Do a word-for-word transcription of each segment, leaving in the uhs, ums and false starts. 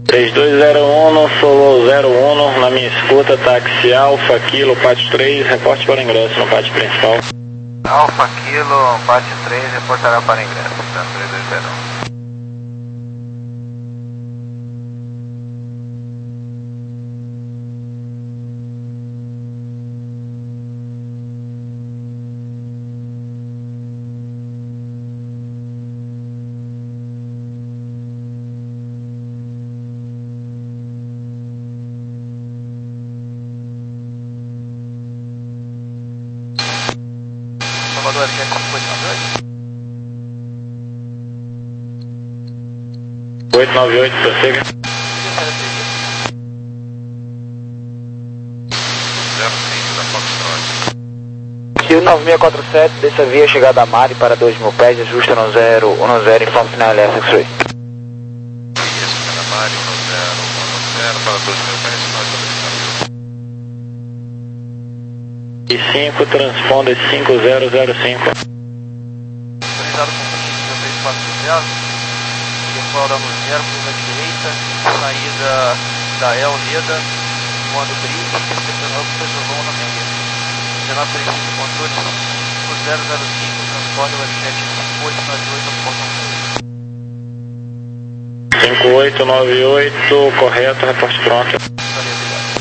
três dois zero um, Solo zero um, na minha escuta, táxi Alfa Kilo, Pátio três, reporte para ingresso no pátio principal. Alfa Kilo, Pátio três, reportará para ingresso, tá? três dois zero um. Salvador, quer que oito nove oito? oito nove oito, prossiga. zero cinco da Foxtrot. Rio nove seis quatro sete, dessa via chegada a Mari para dois mil pés, ajusta no zero um zero, informe final L S X-Ray. Via chegada a Mari, um zero um zero para dois mil pés, final de estabelecimento. E cinco, transponder cinco zero zero cinco. Autorizado com dezesseis quatro zero, decolando zero para a direita, saída da El Leda, comando Brick, recepcionando o Peugeot na média. dezenove trinta e cinco, controle cinco zero zero cinco, transporte web sete cinco oito nove oito, portão cinco oito nove oito, correto, reporte pronto. Valeu, obrigado.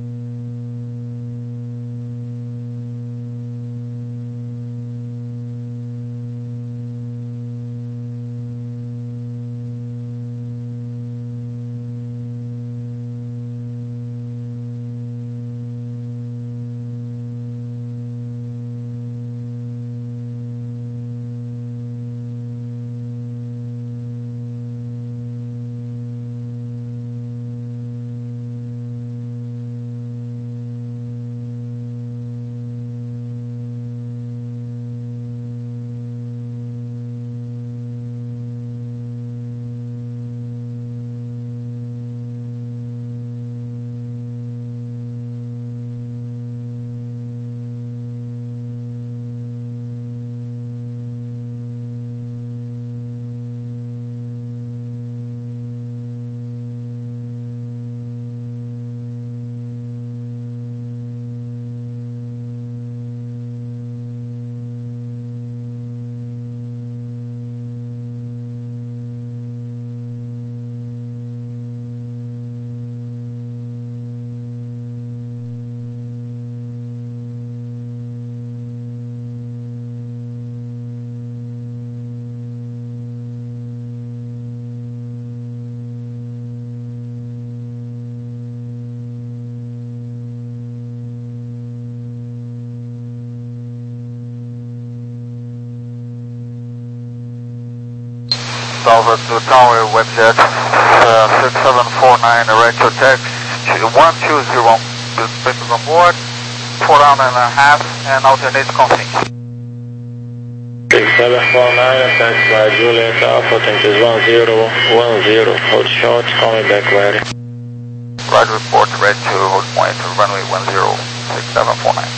Salva to Tower, Webjet uh, six seven four nine, retro text one two zero, passengers on board, four round and a half, and alternate config. six seven four nine, attached by Juliet Alpha, temperature one zero one zero, hold short, call me back ready. Right report, red to hold point, runway one zero, six seven four nine.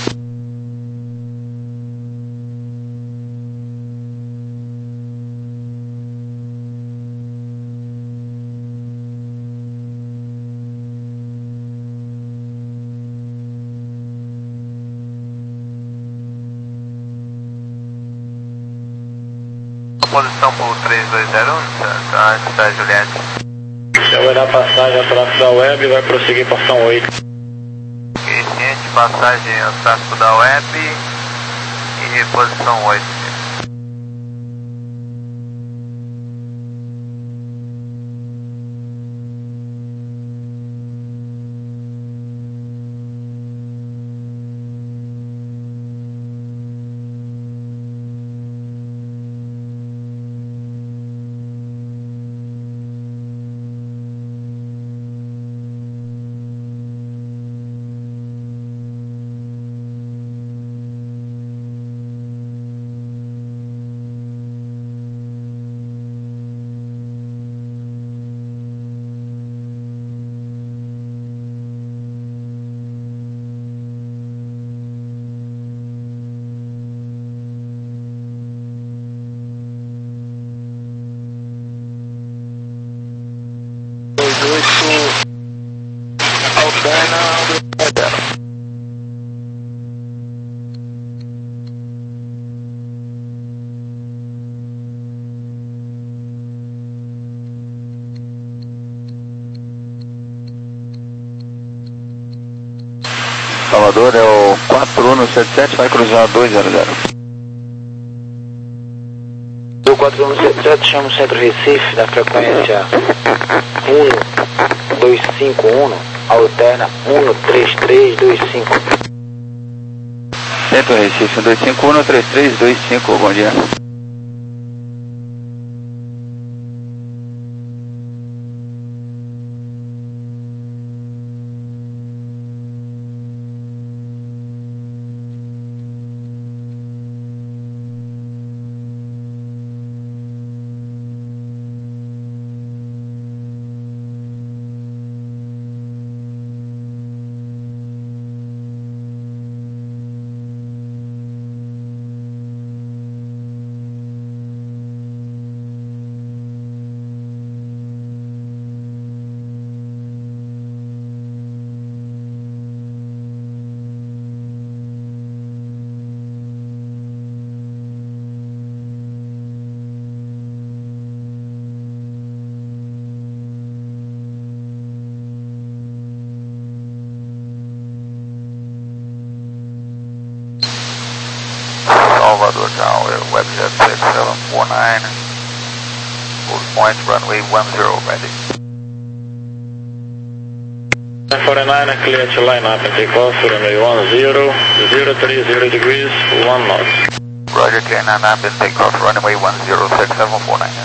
Posição por três dois zero um, tá, tá, Juliette. Aguardar passagem ao tráfego da web, vai prosseguir portão oito. Ok, ciente, passagem ao tráfego da web e posição oito. Salvador é o quatro um sete sete, vai cruzar dois zero zero. O quatro um sete sete chama o centro Recife da frequência um dois cinco um, alterna um três três dois cinco. Centro Recife um dois cinco um três três dois cinco, bom dia. Salvador Tower, Webjet six seven four nine, hold point runway one zero, ready. forty-nine, clear to line up and take off, runway one zero, zero three zero degrees, one knot. Roger, clear nine up and take off, runway one zero six seven four nine.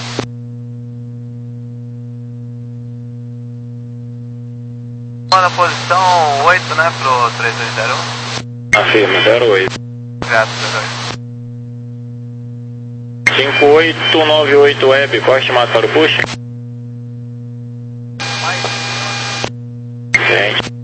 Na posição oito, né, pro três dois zero um? Afirma, zero oito. Graças, zero oito. cinco oito nove oito Web, qual é estimado para o push? Mais. Gente.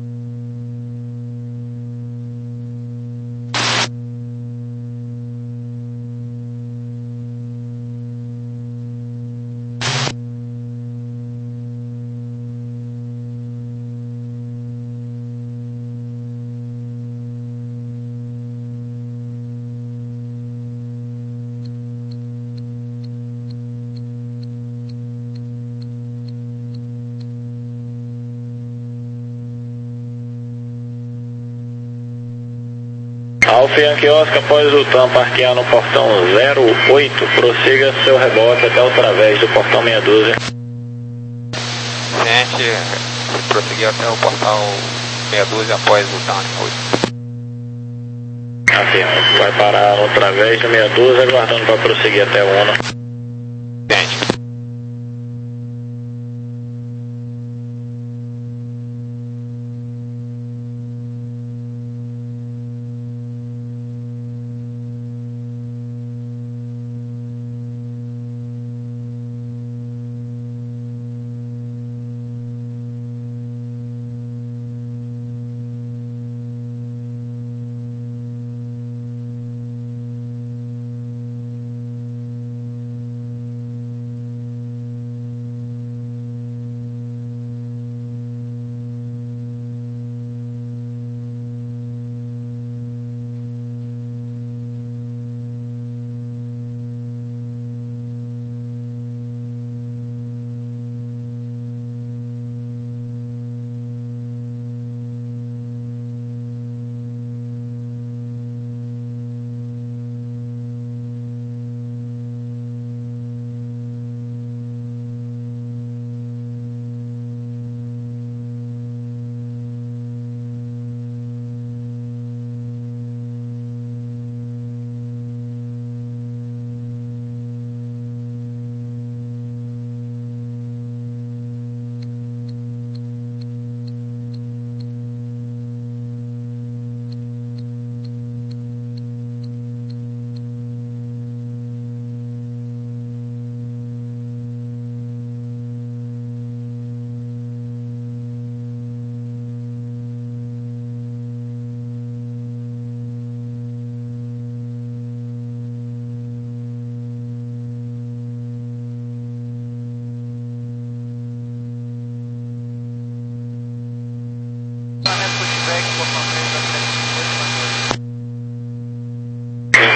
Alfa Yankee Oscar, após o TAM parquear no portão zero oito, prossiga seu reboque até o través do portão meia dúzia. Gente, prosseguir até o portão meia dúzia após o TAM oito. Afirma, vai parar no través do meia dúzia, aguardando para prosseguir até o Uno. Gente.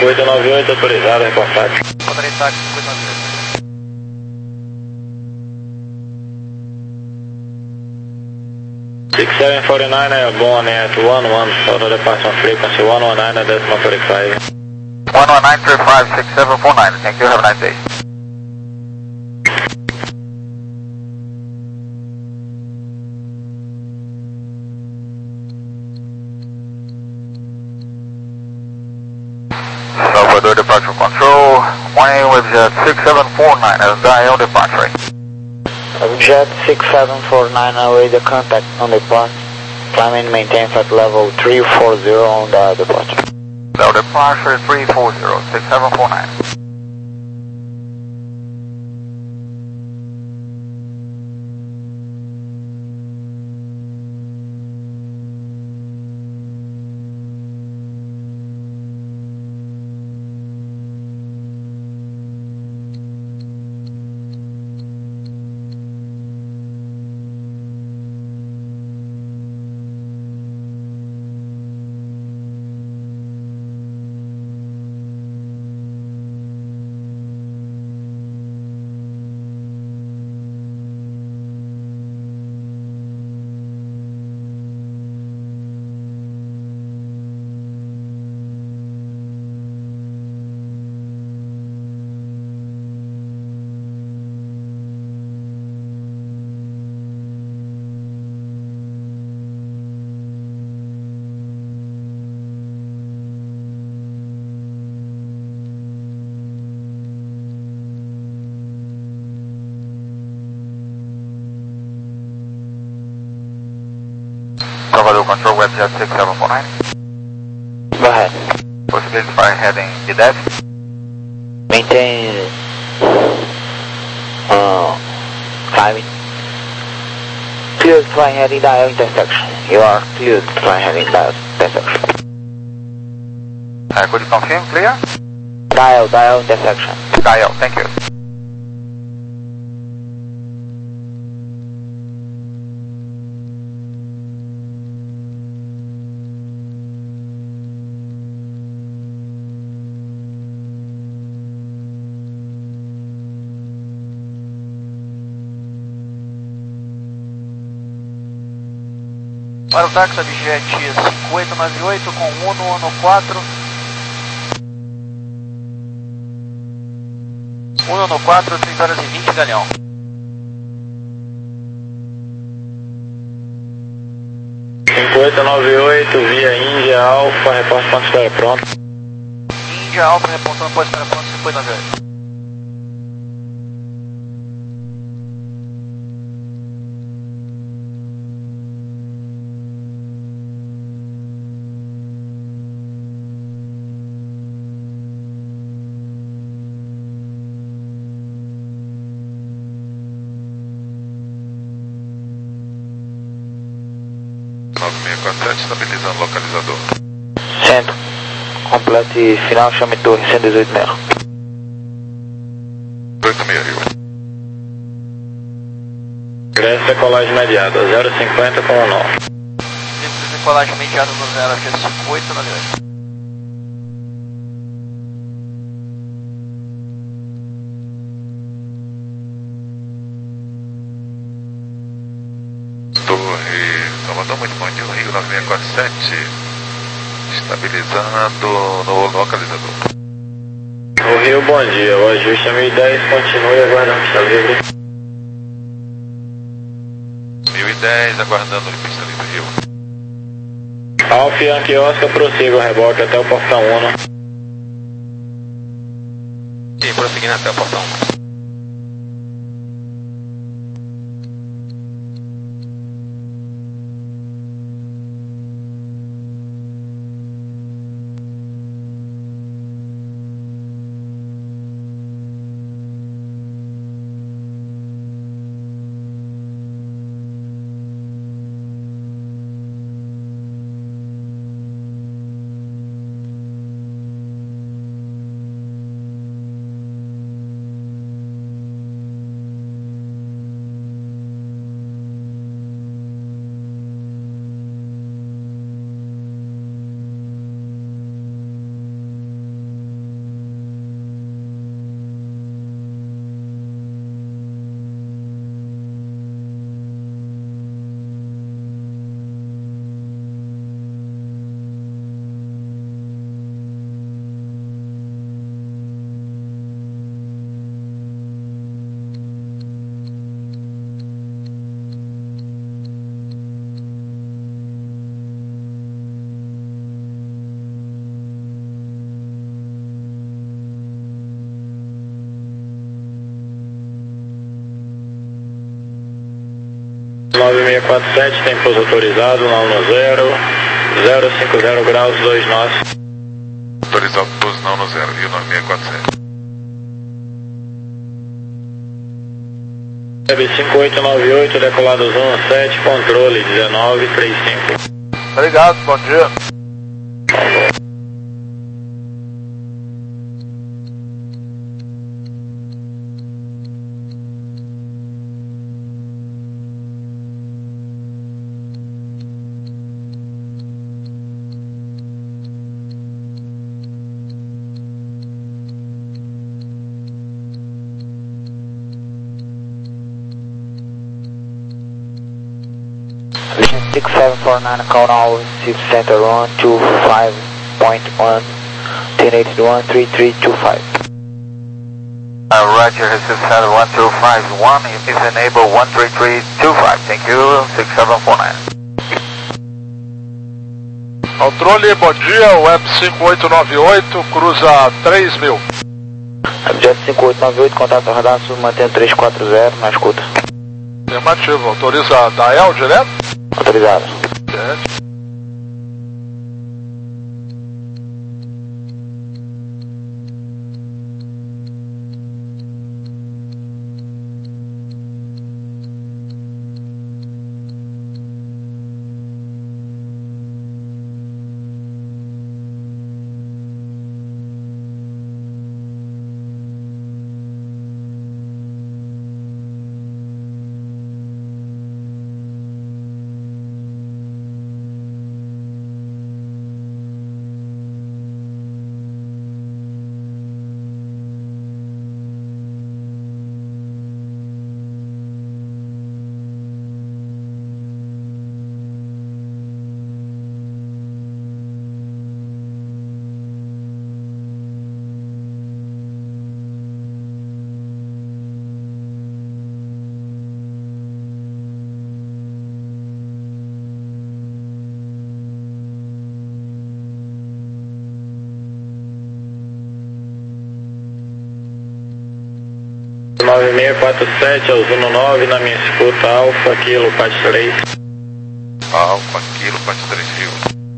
cinco oito nove oito, autorizado, reportado. Controle táxi cinco oito nove oito. six seven four nine, airborne at one one, total departure frequency one one nine, decimal thirty-five. one one nine three five six seven four nine, thank you, have a nice day. Salvador Departure Control, one with jet six seven four nine, as dial departure. Jet six seven four nine, away the contact on depart. Climb and maintain flight level three four zero on the departure. Dial departure three four zero, six seven four nine. Salvador Control, WebJet six seven four nine. Go ahead. Possibility for heading D D E V. Maintain uh, climbing. Cleared fly heading dial intersection. You are cleared fly heading dial intersection. Uh, could you confirm, clear? Dial, dial intersection. Dial, thank you. Para o táxi Abjet cinco oito nove oito com Uno Uno quatro. Uno Uno quatro, três horas e vinte, Galeão. cinco oito nove oito, via Índia Alfa, reporte ponto espera pronto. Índia Alfa, reportando ponto espera pronto, cinco oito nove oito. nove seis quatro sete, estabilizando o localizador. Centro. Complete final, chame torre cento e dezoito mesmo. oito seis, Rio. Cresce decolagem imediata, zero cinquenta com um nove. Decolagem imediata do zero Abjet cinco oito nove oito. Torre Salvador, muito bom dia, Rio nove seis quatro sete, estabilizando no localizador. O Rio, bom dia, o ajuste é mil e dez, continue aguardando pista livre. mil e dez, aguardando de pista livre, Rio. Alfa Yankee Oscar, prossiga o reboque até o portão um. Sim, prosseguindo até o portão um. nove seis quatro sete, tem pouso autorizado, não no zero, zero cinco zero graus, dois nós. Autorizado pouso não no zero, viu, nove seis quatro sete. Web cinco oito nove oito, decolado zona sete, controle dezenove trinta e cinco. Obrigado, bom dia. six seven four nine, call now, six center one two five point one, ten eighty-one, three three two five. Uh, Roger, six seven one two five one, is enable one three three two five, thank you, six seven four nine. Controle, bom dia, Web cinco oito nove oito, cruza três mil. Jet cinco oito nove oito, contato radar, mantendo três quatro zero, na escuta. Afirmativo, autoriza Dael direto? Autorizado. Certo. nove seis quatro sete, Ozono nove, na minha escuta, Alfa, Kilo, Pat três. Alfa, Kilo, Pat três, viu.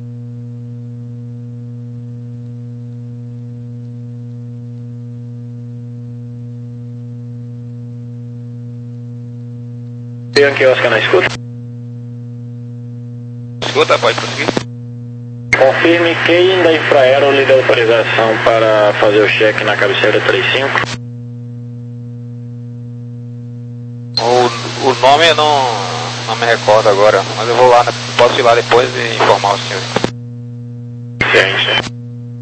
Yankee Oscar na escuta. Escuta, pode prosseguir. Confirme quem da Infraero lhe deu autorização para fazer o cheque na cabeceira trinta e cinco. O, o nome eu não, não me recordo agora, mas eu vou lá, posso ir lá depois e informar o senhor. Ciência.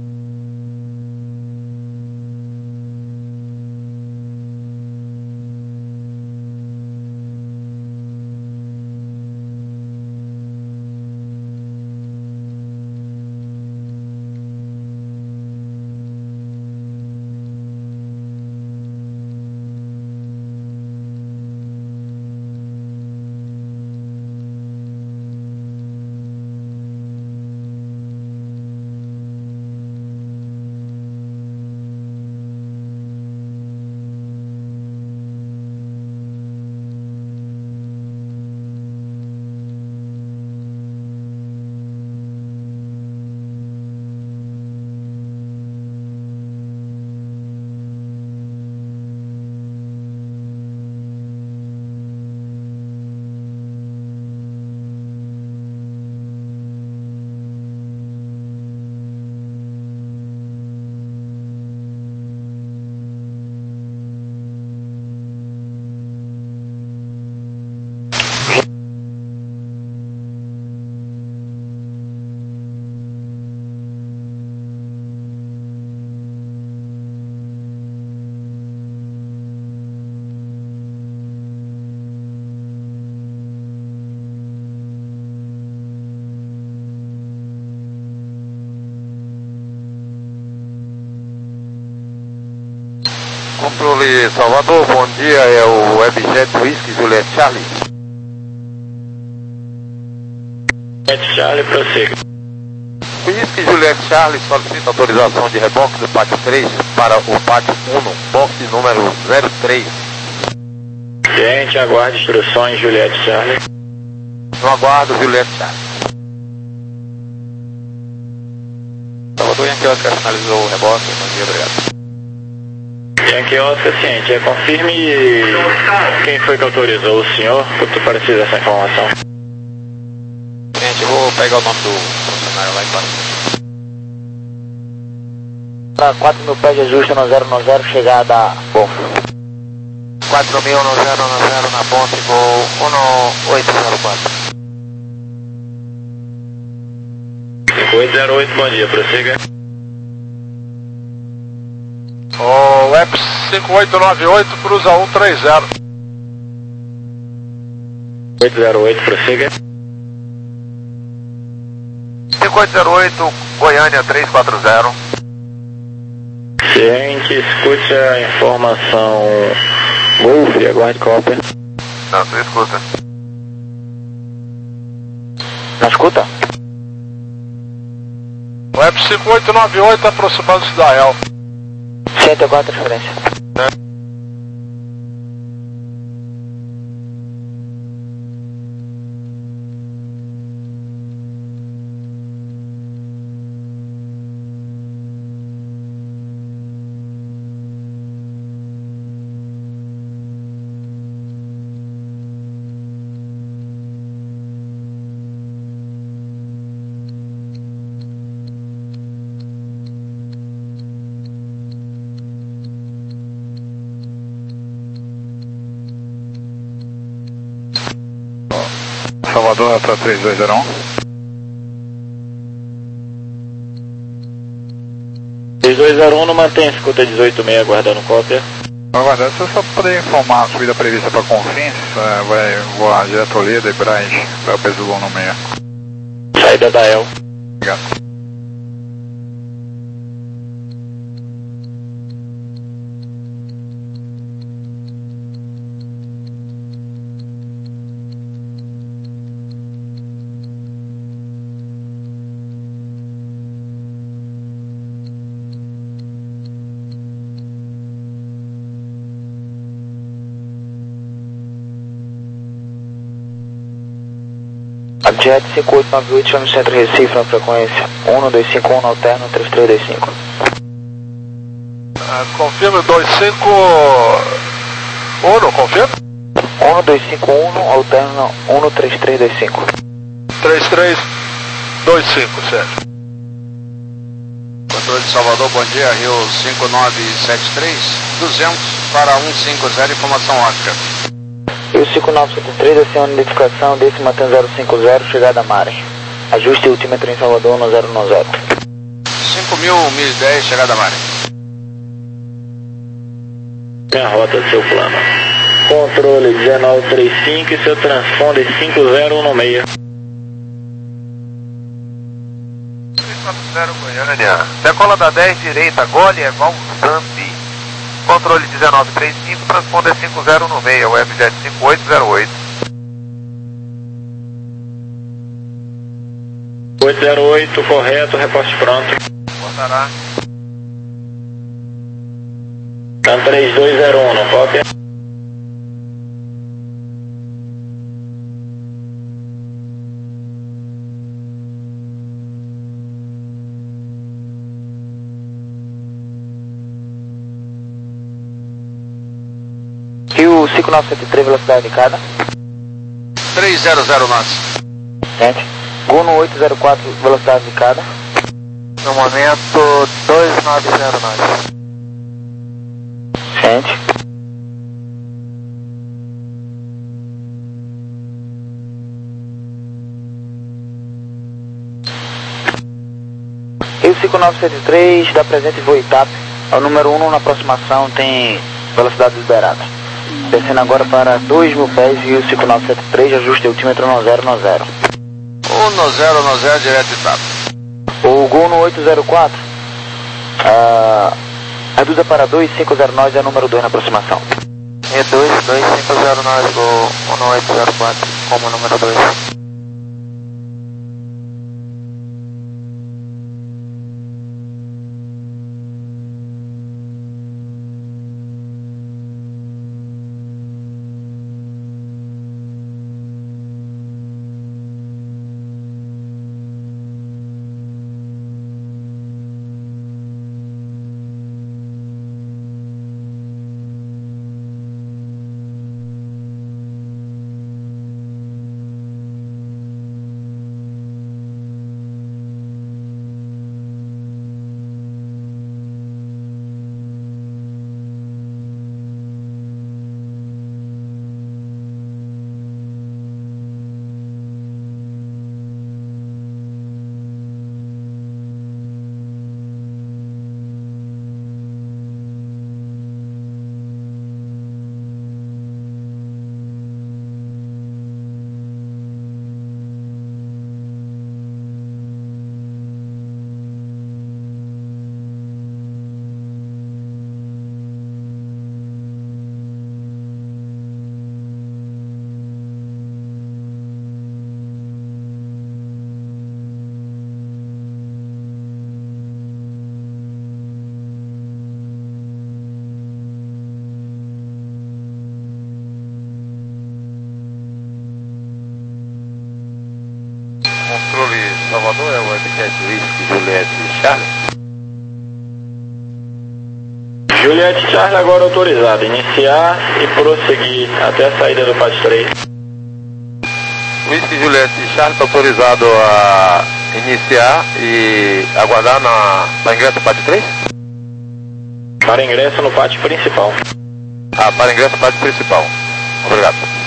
Controle Salvador, bom dia, é o Webjet Whisky Juliette Charlie. Juliette Charlie, prossiga. Whisky Juliette Charlie solicita autorização de reboque do pátio três para o pátio um, box número zero três. Cliente, aguarde instruções, Juliette Charlie. No aguardo, Juliette Charlie. Salvador Yankee Oscar finalizou o rebote, bom dia, obrigado. Yankee Oscar, ciente, confirme quem foi que autorizou o senhor, que eu preciso dessa informação. Gente, eu vou pegar o nome do funcionário lá embaixo. quatro mil pés de ajuste no zero no zero, chegada bom. quatro mil no zero no zero na ponte, voo um oito zero quatro. cinco oito zero oito, bom dia, prossiga. O Web cinco oito nove oito cruza um três zero. oito zero oito, prossiga. cinco oito zero oito, Goiânia três quatro zero. Ciente, escute a informação Golf e aguarde cópia. Não, tu escuta. Na escuta? Web cinco oito nove oito aproximando-se da El. cento e quatro, referência. Salvador para três dois zero um. três dois zero um, não mantém a escuta dezoito seis, aguardando cópia. Aguardando, se eu só poder informar a subida prevista para Confins, é, vai voar direto Toledo e Braz para o peso no meio. Saída da El. Obrigado. Jet cinco oito nove oito, chama no centro Recife na frequência um dois cinco um, alterno três três dois cinco. Uh, confirme dois cinco um, confirma? um dois cinco um, alterno um três três dois cinco. três três dois cinco, certo. Controle de Salvador, bom dia, Rio cinco nove sete três, duzentos para cento e cinquenta, informação ótica. Rio cinco nove sete três, aciona identificação, desce mantém zero cinco zero, chegada Mare. Ajuste ultímetro em Salvador no zero no zero. cinco mil, mil e dez, chegada Mare. Minha rota do seu plano. Controle dezenove trinta e cinco e seu transponder cinco zero um seis. três quatro zero Goiânia. Decola da dez, direita, Gole, Eval, Zambi. Controle dezenove trinta e cinco, transponder cinco zero um seis, Webjet cinco oito zero oito. oito zero oito, correto, reposte pronto. Botará. Tá três dois zero um, não cópia? Rio cinco nove sete três, velocidade indicada. três zero zero knots. Gente. Guno oito zero quatro, velocidade indicada. No momento, dois nove zero knots. Gente. Rio cinco nove sete três, dá presente voo I T A P. É o número um na aproximação, tem velocidade liberada. Descendo agora para dois mil pés, Rio cinco nove sete três, ajuste altímetro no zero no zero. um zero no zero, direto de Tapa. O Guno oito zero quatro, uh, reduza para dois cinco zero nove, é o número dois na aproximação. E dois dois cinco zero nove, Gol um oito zero quatro, como número dois. Salvador, é o Webjet Whisky Juliette Charlie. Juliette Charlie agora autorizado, iniciar e prosseguir até a saída do Pat três. Whisky Juliette Charlie está autorizado a iniciar e aguardar na, para ingresso no Pat três? Para ingresso no pátio principal. Ah, para ingresso no pátio principal. Obrigado.